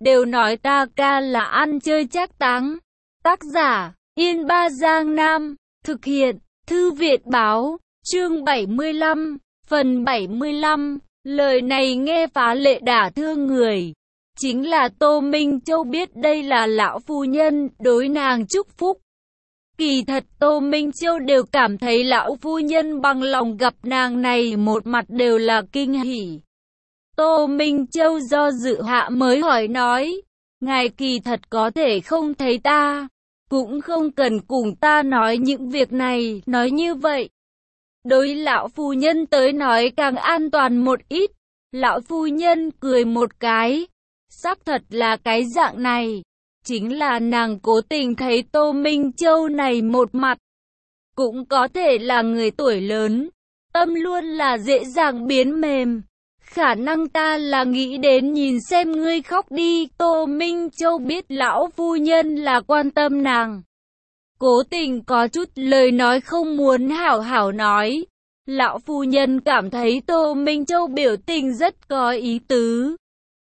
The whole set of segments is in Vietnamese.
đều nói ta ca là ăn chơi trác táng. Tác giả, Yên Ba Giang Nam, thực hiện, Thư viện Báo, chương 75, phần 75, lời này nghe phá lệ đả thương người. Chính là Tô Minh Châu biết đây là lão phu nhân, đối nàng chúc phúc. Kỳ thật Tô Minh Châu đều cảm thấy lão phu nhân bằng lòng gặp nàng này một mặt đều là kinh hỉ. Tô Minh Châu do dự hạ mới hỏi nói, ngài kỳ thật có thể không thấy ta, cũng không cần cùng ta nói những việc này, nói như vậy. Đối lão phu nhân tới nói càng an toàn một ít, lão phu nhân cười một cái, xác thật là cái dạng này. Chính là nàng cố tình thấy Tô Minh Châu này một mặt. Cũng có thể là người tuổi lớn, tâm luôn là dễ dàng biến mềm. Khả năng ta là nghĩ đến nhìn xem ngươi khóc đi. Tô Minh Châu biết lão phu nhân là quan tâm nàng. Cố tình có chút lời nói không muốn hảo hảo nói. Lão phu nhân cảm thấy Tô Minh Châu biểu tình rất có ý tứ.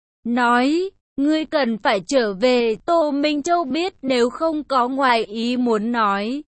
Nói, ngươi cần phải trở về. Tô Minh Châu biết nếu không có ngoài ý muốn nói.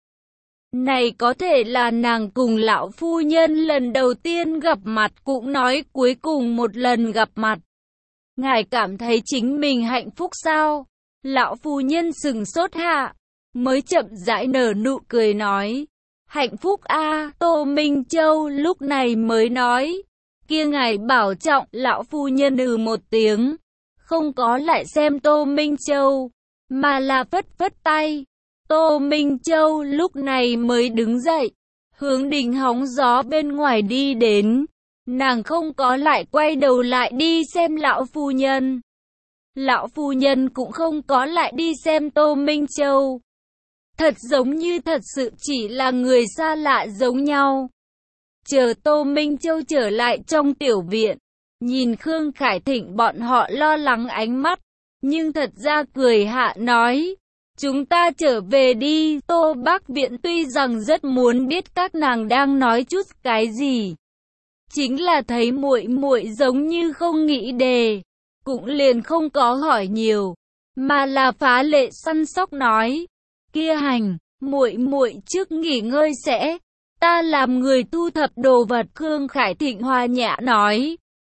Này có thể là nàng cùng lão phu nhân lần đầu tiên gặp mặt, cũng nói cuối cùng một lần gặp mặt. Ngài cảm thấy chính mình hạnh phúc sao? Lão phu nhân sừng sốt hạ, mới chậm rãi nở nụ cười nói. Hạnh phúc a. Tô Minh Châu lúc này mới nói. Kia ngài bảo trọng. Lão phu nhân một tiếng. Không có lại xem Tô Minh Châu, mà là phất phất tay. Tô Minh Châu lúc này mới đứng dậy, hướng đình hóng gió bên ngoài đi đến. Nàng không có lại quay đầu lại đi xem lão phu nhân. Lão phu nhân cũng không có lại đi xem Tô Minh Châu. Thật giống như thật sự chỉ là người xa lạ giống nhau. Chờ Tô Minh Châu trở lại trong tiểu viện, nhìn Khương Khải Thịnh bọn họ lo lắng ánh mắt, nhưng thật ra cười hạ nói, chúng ta trở về đi. Tô Bác Viện tuy rằng rất muốn biết các nàng đang nói chút cái gì, chính là thấy muội muội giống như không nghĩ đề, cũng liền không có hỏi nhiều, mà là phá lệ săn sóc nói, kia hành, muội muội trước nghỉ ngơi sẽ, ta làm người thu thập đồ vật. Khương Khải Thịnh hòa nhã nói,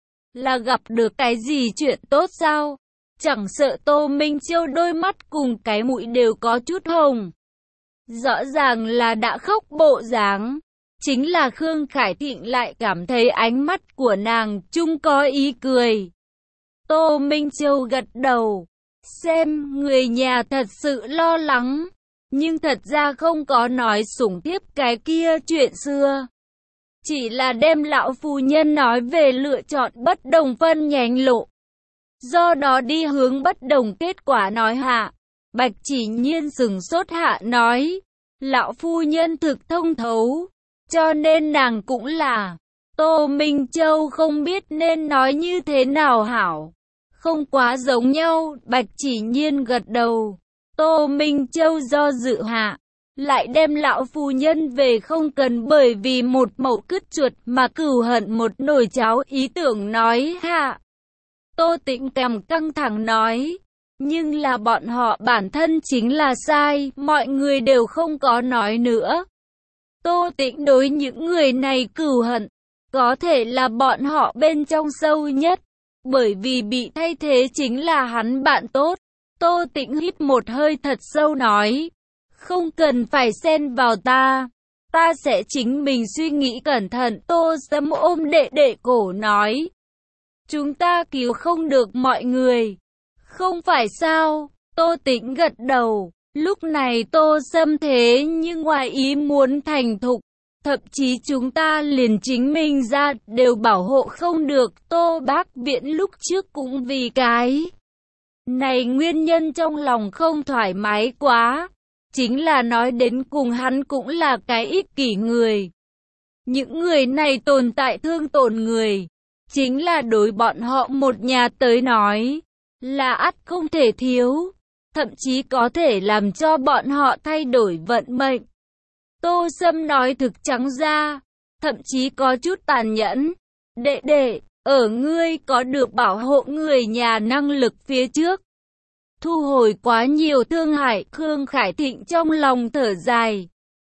là gặp được cái gì chuyện tốt sao? Chẳng sợ Tô Minh Châu đôi mắt cùng cái mũi đều có chút hồng. Rõ ràng là đã khóc bộ dáng. Chính là Khương Khải Thịnh lại cảm thấy ánh mắt của nàng chung có ý cười. Tô Minh Châu gật đầu. Xem người nhà thật sự lo lắng. Nhưng thật ra không có nói sủng tiếp cái kia chuyện xưa. Chỉ là đem lão phu nhân nói về lựa chọn bất đồng phân nhánh lộ. Do đó đi hướng bất đồng kết quả nói hạ. Bạch Chỉ Nhiên sừng sốt hạ nói. Lão phu nhân thực thông thấu. Cho nên nàng cũng là. Tô Minh Châu không biết nên nói như thế nào hảo. Không quá giống nhau. Bạch Chỉ Nhiên gật đầu. Tô Minh Châu do dự hạ. Lại đem lão phu nhân về, không cần bởi vì một mẩu cứt chuột mà cừu hận một nồi cháo. Ý tưởng nói hạ. Tô Tĩnh cằm căng thẳng nói. Nhưng là bọn họ bản thân chính là sai. Mọi người đều không có nói nữa. Tô Tĩnh đối những người này cừu hận. Có thể là bọn họ bên trong sâu nhất. Bởi vì bị thay thế chính là hắn bạn tốt. Tô Tĩnh hít một hơi thật sâu nói. Không cần phải xen vào ta. Ta sẽ chính mình suy nghĩ cẩn thận. Tô Sâm ôm đệ đệ cổ nói. Chúng ta cứu không được mọi người. Không phải sao? Tô Tĩnh gật đầu. Lúc này Tô Sâm thế nhưng ngoài ý muốn thành thục. Thậm chí chúng ta liền chính mình ra đều bảo hộ không được. Tô Bác Viện lúc trước cũng vì cái này nguyên nhân trong lòng không thoải mái quá. Chính là nói đến cùng hắn cũng là cái ích kỷ người. Những người này tồn tại thương tổn người. Chính là đối bọn họ một nhà tới nói. Là ắt không thể thiếu. Thậm chí có thể làm cho bọn họ thay đổi vận mệnh. Tô Sâm nói thực trắng ra. Thậm chí có chút tàn nhẫn. Đệ đệ, ở ngươi có được bảo hộ người nhà năng lực phía trước. thu hồi quá nhiều thương hại. Khương Khải Thịnh trong lòng thở dài.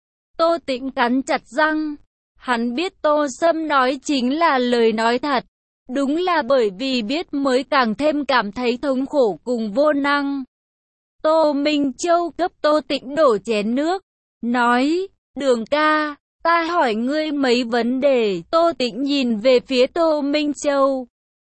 Tô Tĩnh cắn chặt răng. Hắn biết Tô Sâm nói chính là lời nói thật. Đúng là bởi vì biết mới càng thêm cảm thấy thống khổ cùng vô năng. Tô Minh Châu cấp Tô Tĩnh đổ chén nước, nói, Đường ca, ta hỏi ngươi mấy vấn đề. Tô Tĩnh nhìn về phía Tô Minh Châu.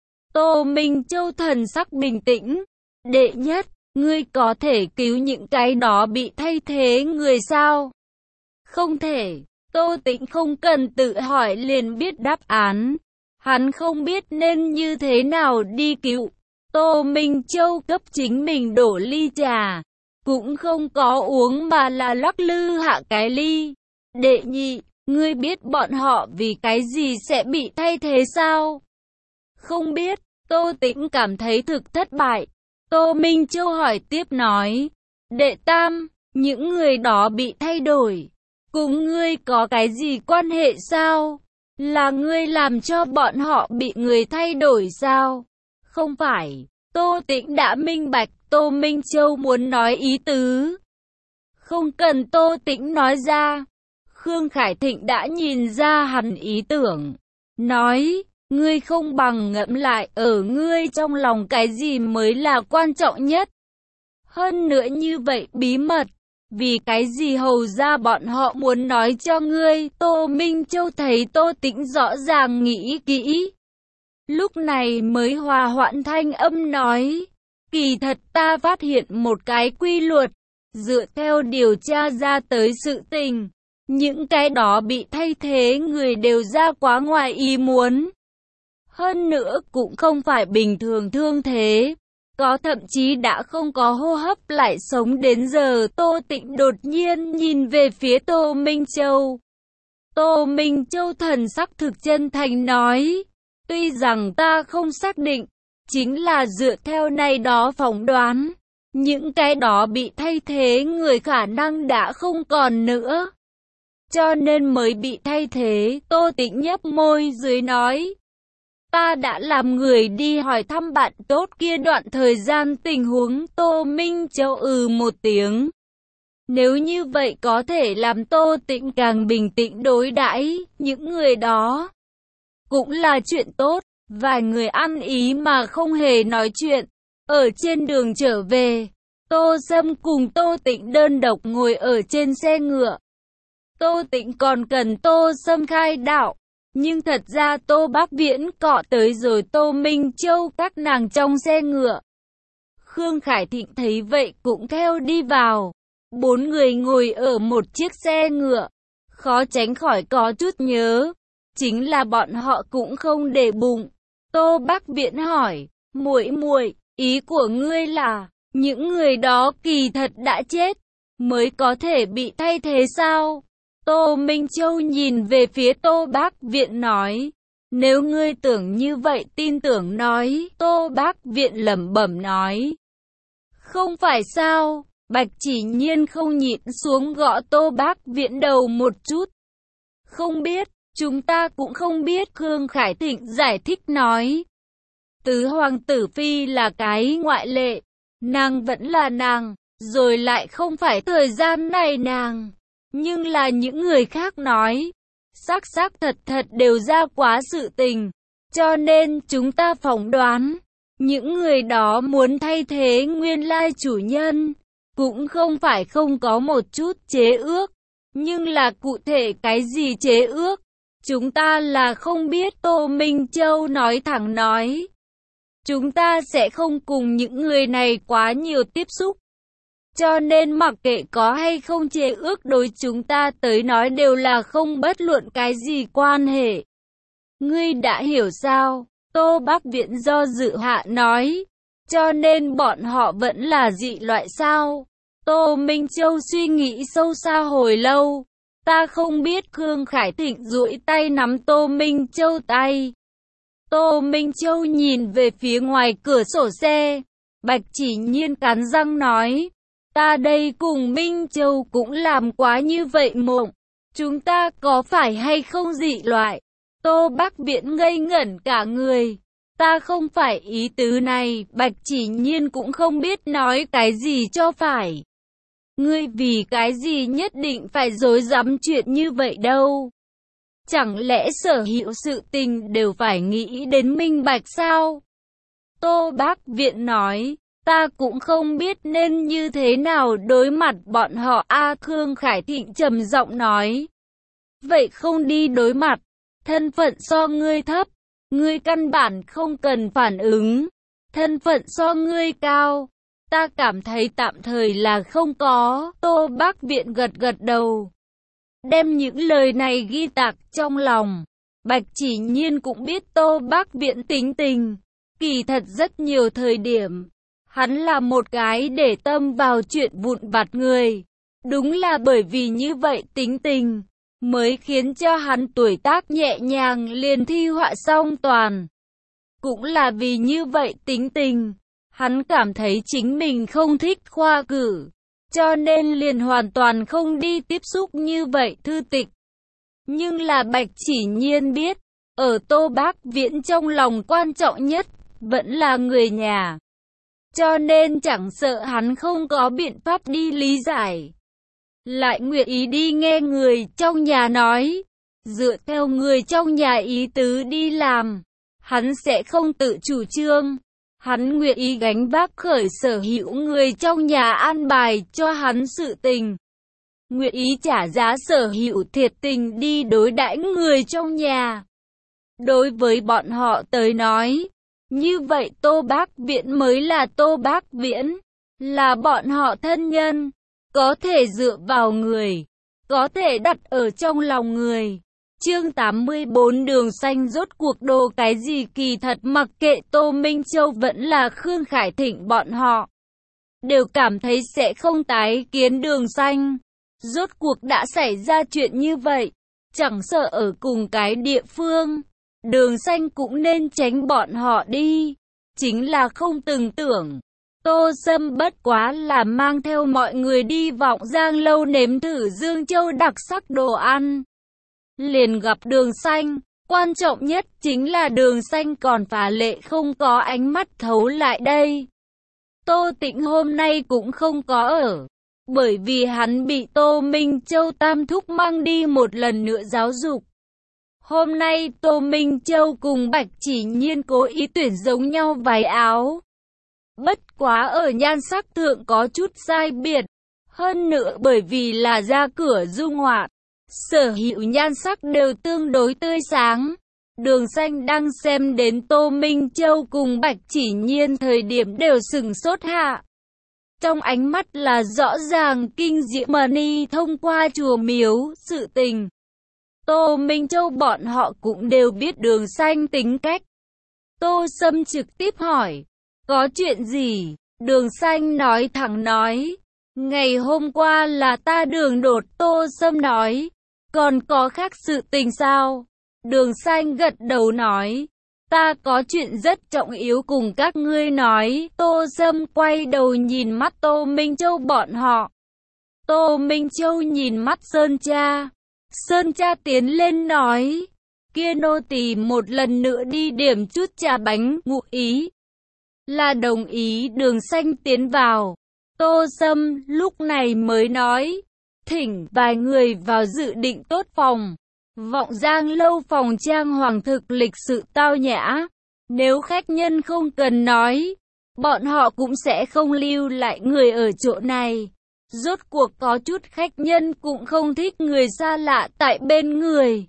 Tô Minh Châu thần sắc bình tĩnh. Đệ nhất, ngươi có thể cứu những cái đó bị thay thế người sao? Không thể. Tô Tĩnh không cần tự hỏi liền biết đáp án. Hắn không biết nên như thế nào đi cứu. Tô Minh Châu cấp chính mình đổ ly trà. Cũng không có uống mà là lắc lư hạ cái ly. Đệ nhị, ngươi biết bọn họ vì cái gì sẽ bị thay thế sao? Không biết. Tô Tĩnh cảm thấy thực thất bại. Tô Minh Châu hỏi tiếp nói. Đệ tam, những người đó bị thay đổi. Cùng ngươi có cái gì quan hệ sao? Là ngươi làm cho bọn họ bị người thay đổi sao? Không phải. Tô Tĩnh đã minh bạch Tô Minh Châu muốn nói ý tứ. Không cần Tô Tĩnh nói ra. Khương Khải Thịnh đã nhìn ra hẳn ý tưởng. Nói, ngươi không bằng ngẫm lại ở ngươi trong lòng cái gì mới là quan trọng nhất. Hơn nữa như vậy bí mật. Vì cái gì hầu ra bọn họ muốn nói cho ngươi? Tô Minh Châu thấy Tô Tĩnh rõ ràng nghĩ kỹ. Lúc này mới hòa hoãn thanh âm nói. Kỳ thật ta phát hiện một cái quy luật. Dựa theo điều tra ra tới sự tình. Những cái đó bị thay thế người đều ra quá ngoài ý muốn. Hơn nữa cũng không phải bình thường thương thế. Có thậm chí đã không có hô hấp lại sống đến giờ. Tô Tĩnh đột nhiên nhìn về phía Tô Minh Châu. Tô Minh Châu thần sắc thực chân thành nói. Tuy rằng ta không xác định, chính là dựa theo này đó phỏng đoán. Những cái đó bị thay thế người khả năng đã không còn nữa. Cho nên mới bị thay thế. Tô Tĩnh nhấp môi dưới nói. Ta đã làm người đi hỏi thăm bạn tốt kia đoạn thời gian tình huống. Tô Minh Châu một tiếng. Nếu như vậy có thể làm Tô Tĩnh càng bình tĩnh đối đãi những người đó. Cũng là chuyện tốt. Vài người ăn ý mà không hề nói chuyện. Ở trên đường trở về, Tô Sâm cùng Tô Tĩnh đơn độc ngồi ở trên xe ngựa. Tô Tĩnh còn cần Tô Sâm khai đạo. Nhưng thật ra Tô Bác Viễn cọ tới rồi Tô Minh Châu các nàng trong xe ngựa. Khương Khải Thịnh thấy vậy cũng theo đi vào. 4 người ngồi ở một chiếc xe ngựa. Khó tránh khỏi có chút nhớ. Chính là bọn họ cũng không để bụng. Tô Bác Viễn hỏi, muội muội, ý của ngươi là, những người đó kỳ thật đã chết, mới có thể bị thay thế sao? Tô Minh Châu nhìn về phía Tô Bác Viện nói, nếu ngươi tưởng như vậy tin tưởng nói. Tô Bác Viện lẩm bẩm nói, không phải sao? Bạch Chỉ Nhiên không nhịn xuống gõ Tô Bác Viện đầu một chút. Không biết, chúng ta cũng không biết. Khương Khải Thịnh giải thích nói, Tứ Hoàng Tử Phi là cái ngoại lệ, nàng vẫn là nàng, rồi lại không phải thời gian này nàng. Nhưng là những người khác nói, xác thật thật đều ra quá sự tình, cho nên chúng ta phỏng đoán, những người đó muốn thay thế nguyên lai chủ nhân, cũng không phải không có một chút chế ước, nhưng là cụ thể cái gì chế ước, chúng ta là không biết. Tô Minh Châu nói thẳng nói, chúng ta sẽ không cùng những người này quá nhiều tiếp xúc. Cho nên mặc kệ có hay không chế ước đối chúng ta tới nói đều là không bất luận cái gì quan hệ. Ngươi đã hiểu sao? Tô Bác Viện do dự hạ nói. Cho nên bọn họ vẫn là dị loại sao? Tô Minh Châu suy nghĩ sâu xa hồi lâu. Ta không biết. Khương Khải Thịnh duỗi tay nắm Tô Minh Châu tay. Tô Minh Châu nhìn về phía ngoài cửa sổ xe. Bạch Chỉ Nhiên cắn răng nói. Ta đây cùng Minh Châu cũng làm quá như vậy mộng. Chúng ta có phải hay không dị loại? Tô Bác Viễn ngây ngẩn cả người. ta không phải ý tứ này, Bạch Chỉ Nhiên cũng không biết nói cái gì cho phải. Ngươi vì cái gì nhất định phải dối dám chuyện như vậy đâu? Chẳng lẽ sở hữu sự tình đều phải nghĩ đến minh bạch sao? Tô Bác Viện nói, ta cũng không biết nên như thế nào đối mặt bọn họ. Khương Khải Thịnh trầm giọng nói. Vậy không đi đối mặt, thân phận so ngươi thấp, ngươi căn bản không cần phản ứng. Thân phận so ngươi cao, ta cảm thấy tạm thời là không có. Tô Bác Viện gật gật đầu, đem những lời này ghi tạc trong lòng. Bạch Chỉ Nhiên cũng biết Tô Bác Viện tính tình, kỳ thật rất nhiều thời điểm, hắn là một cái để tâm vào chuyện vụn vặt người. Đúng là bởi vì như vậy tính tình, mới khiến cho hắn tuổi tác nhẹ nhàng liền thi họa xong toàn. Cũng là vì như vậy tính tình, hắn cảm thấy chính mình không thích khoa cử, cho nên liền hoàn toàn không đi tiếp xúc như vậy thư tịch. Nhưng là Bạch Chỉ Nhiên biết, ở Tô Bác Viễn trong lòng quan trọng nhất, vẫn là người nhà. Cho nên chẳng sợ hắn không có biện pháp đi lý giải, lại nguyện ý đi nghe người trong nhà nói, dựa theo người trong nhà ý tứ đi làm, hắn sẽ không tự chủ trương. Hắn nguyện ý gánh vác khởi sở hữu người trong nhà an bài cho hắn sự tình, nguyện ý trả giá sở hữu thiệt tình đi đối đãi người trong nhà. Đối với bọn họ tới nói, như vậy Tô Bác Viễn mới là Tô Bác Viễn, là bọn họ thân nhân, có thể dựa vào người, có thể đặt ở trong lòng người. Chương 84 Đường Xanh rốt cuộc đồ cái gì? Kỳ thật mặc kệ Tô Minh Châu vẫn là Khương Khải Thịnh, bọn họ đều cảm thấy sẽ không tái kiến Đường Xanh. Rốt cuộc đã xảy ra chuyện như vậy, chẳng sợ ở cùng cái địa phương, Đường Xanh cũng nên tránh bọn họ đi. Chính là không từng tưởng, Tô Sâm bất quá là mang theo mọi người đi Vọng Giang lâu nếm thử Dương Châu đặc sắc đồ ăn, liền gặp Đường Xanh. Quan trọng nhất chính là Đường Xanh còn phá lệ không có ánh mắt thấu lại đây. Tô Tĩnh hôm nay cũng không có ở, bởi vì hắn bị Tô Minh Châu tam thúc mang đi một lần nữa giáo dục. Hôm nay Tô Minh Châu cùng Bạch Chỉ Nhiên cố ý tuyển giống nhau váy áo, bất quá ở nhan sắc thượng có chút sai biệt, hơn nữa bởi vì là ra cửa du ngoạn, sở hữu nhan sắc đều tương đối tươi sáng. Đường Xanh đang xem đến Tô Minh Châu cùng Bạch Chỉ Nhiên thời điểm đều sừng sốt hạ. Trong ánh mắt là rõ ràng kinh diễm Mani thông qua chùa miếu sự tình. Tô Minh Châu bọn họ cũng đều biết Đường Xanh tính cách. Tô Sâm trực tiếp hỏi, có chuyện gì? Đường Xanh nói thẳng nói, ngày hôm qua là ta đường đột. Tô Sâm nói, còn có khác sự tình sao? Đường Xanh gật đầu nói, ta có chuyện rất trọng yếu cùng các ngươi nói. Tô Sâm quay đầu nhìn mắt Tô Minh Châu bọn họ. Tô Minh Châu nhìn mắt Sơn Cha. Sơn Cha tiến lên nói, kia nô tỳ một lần nữa đi điểm chút trà bánh, ngụ ý là đồng ý. Đường Xanh tiến vào. Tô Sâm lúc này mới nói, thỉnh vài người vào dự định tốt phòng. Vọng Giang lâu phòng trang hoàng thực lịch sự tao nhã. Nếu khách nhân không cần nói, bọn họ cũng sẽ không lưu lại người ở chỗ này. Rốt cuộc có chút khách nhân cũng không thích người xa lạ tại bên người.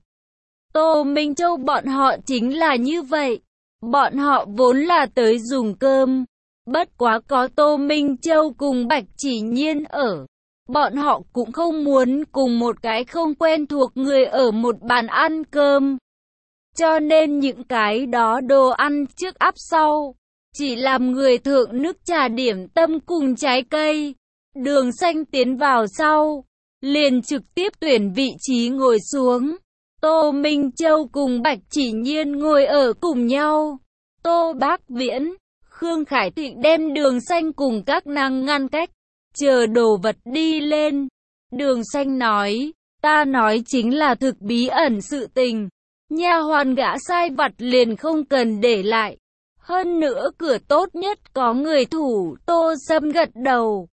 Tô Minh Châu bọn họ chính là như vậy. Bọn họ vốn là tới dùng cơm, bất quá có Tô Minh Châu cùng Bạch Chỉ Nhiên ở, bọn họ cũng không muốn cùng một cái không quen thuộc người ở một bàn ăn cơm. Cho nên những cái đó đồ ăn trước áp sau, chỉ làm người thượng nước trà điểm tâm cùng trái cây. Đường Xanh tiến vào sau, liền trực tiếp tuyển vị trí ngồi xuống. Tô Minh Châu cùng Bạch Chỉ Nhiên ngồi ở cùng nhau. Tô Bác Viễn, Khương Khải Thịnh đem Đường Xanh cùng các nàng ngăn cách, chờ đồ vật đi lên. Đường Xanh nói, ta nói chính là thực bí ẩn sự tình, nha hoàn gã sai vặt liền không cần để lại. Hơn nữa cửa tốt nhất có người thủ. Tô Sâm gật đầu.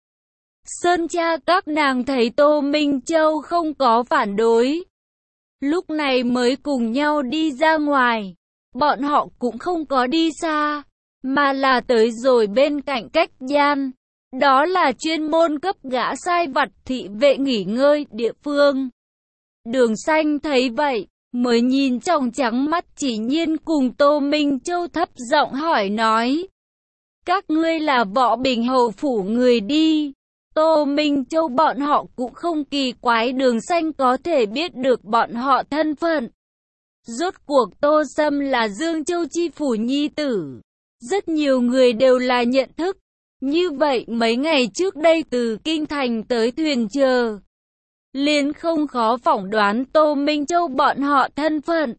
Sơn cha các nàng thấy Tô Minh Châu không có phản đối, lúc này mới cùng nhau đi ra ngoài. Bọn họ cũng không có đi xa, mà là tới rồi bên cạnh cách gian. Đó là chuyên môn cấp gã sai vặt thị vệ nghỉ ngơi địa phương. Đường Xanh thấy vậy, mới nhìn trong trắng mắt Chỉ Nhiên cùng Tô Minh Châu thấp giọng hỏi nói. Các ngươi là Võ Bình Hầu phủ người đi. Tô Minh Châu bọn họ cũng không kỳ quái Đường Xanh có thể biết được bọn họ thân phận. Rốt cuộc Tô Sâm là Dương Châu chi phủ nhi tử. Rất nhiều người đều là nhận thức. Như vậy mấy ngày trước đây từ Kinh Thành tới thuyền chờ, liền không khó phỏng đoán Tô Minh Châu bọn họ thân phận.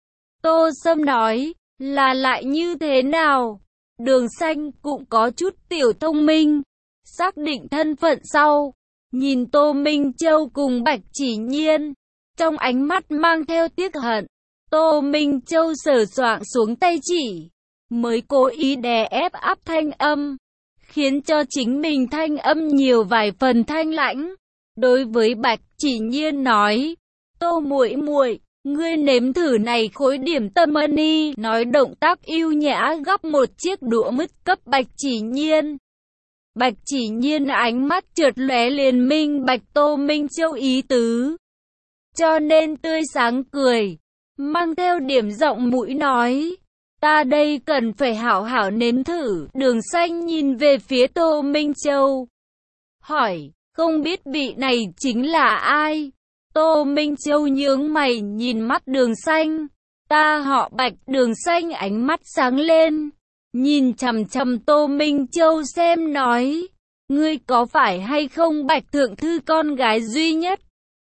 Tô Sâm nói, là lại như thế nào? Đường Xanh cũng có chút tiểu thông minh. Xác định thân phận sau, nhìn Tô Minh Châu cùng Bạch Chỉ Nhiên, trong ánh mắt mang theo tiếc hận. Tô Minh Châu sờ soạng xuống tay chỉ, mới cố ý đè ép áp thanh âm, khiến cho chính mình thanh âm nhiều vài phần thanh lãnh. Đối với Bạch Chỉ Nhiên nói, Tô muội muội, ngươi nếm thử này khối điểm tâm đi. Nói động tác yêu nhã gắp một chiếc đũa mứt cấp Bạch Chỉ Nhiên. Bạch Chỉ Nhiên ánh mắt chợt lóe liền minh bạch Tô Minh Châu ý tứ, cho nên tươi sáng cười, mang theo điểm giọng mũi nói, ta đây cần phải hảo hảo nếm thử. Đường Xanh nhìn về phía Tô Minh Châu, hỏi, không biết vị này chính là ai? Tô Minh Châu nhướng mày nhìn mắt Đường Xanh, ta họ Bạch. Đường Xanh ánh mắt sáng lên, nhìn chằm chằm Tô Minh Châu xem nói, ngươi có phải hay không Bạch thượng thư con gái duy nhất?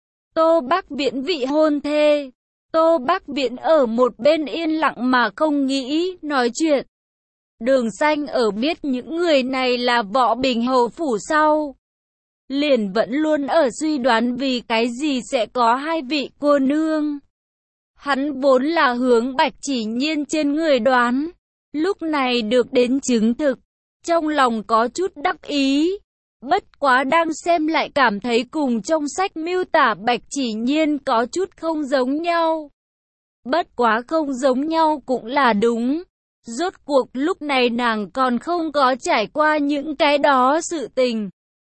Tô Bắc Viễn vị hôn thê. Tô Bắc Viễn ở một bên yên lặng mà không nghĩ nói chuyện. Đường Xanh ở biết những người này là Võ Bình Hầu phủ sau, liền vẫn luôn ở suy đoán vì cái gì sẽ có hai vị cô nương. Hắn vốn là hướng Bạch Chỉ Nhiên trên người đoán, lúc này được đến chứng thực, trong lòng có chút đắc ý. Bất quá đang xem lại cảm thấy cùng trong sách miêu tả Bạch Chỉ Nhiên có chút không giống nhau. Bất quá không giống nhau cũng là đúng. Rốt cuộc lúc này nàng còn không có trải qua những cái đó sự tình.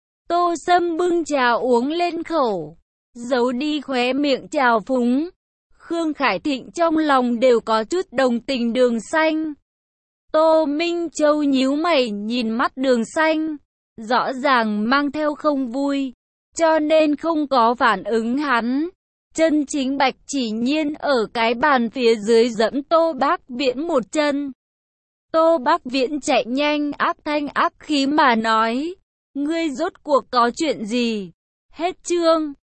Tô Sâm bưng trà uống lên khẩu, giấu đi khóe miệng trào phúng. Khương Khải Thịnh trong lòng đều có chút đồng tình Đường Xanh. Tô Minh Châu nhíu mày nhìn mắt Đường Xanh, rõ ràng mang theo không vui, cho nên không có phản ứng hắn. Chân chính Bạch Chỉ Nhiên ở cái bàn phía dưới dẫm Tô Bắc Viễn một chân. Tô Bắc Viễn chạy nhanh ác thanh ác khí mà nói, ngươi rốt cuộc có chuyện gì? Hết chương.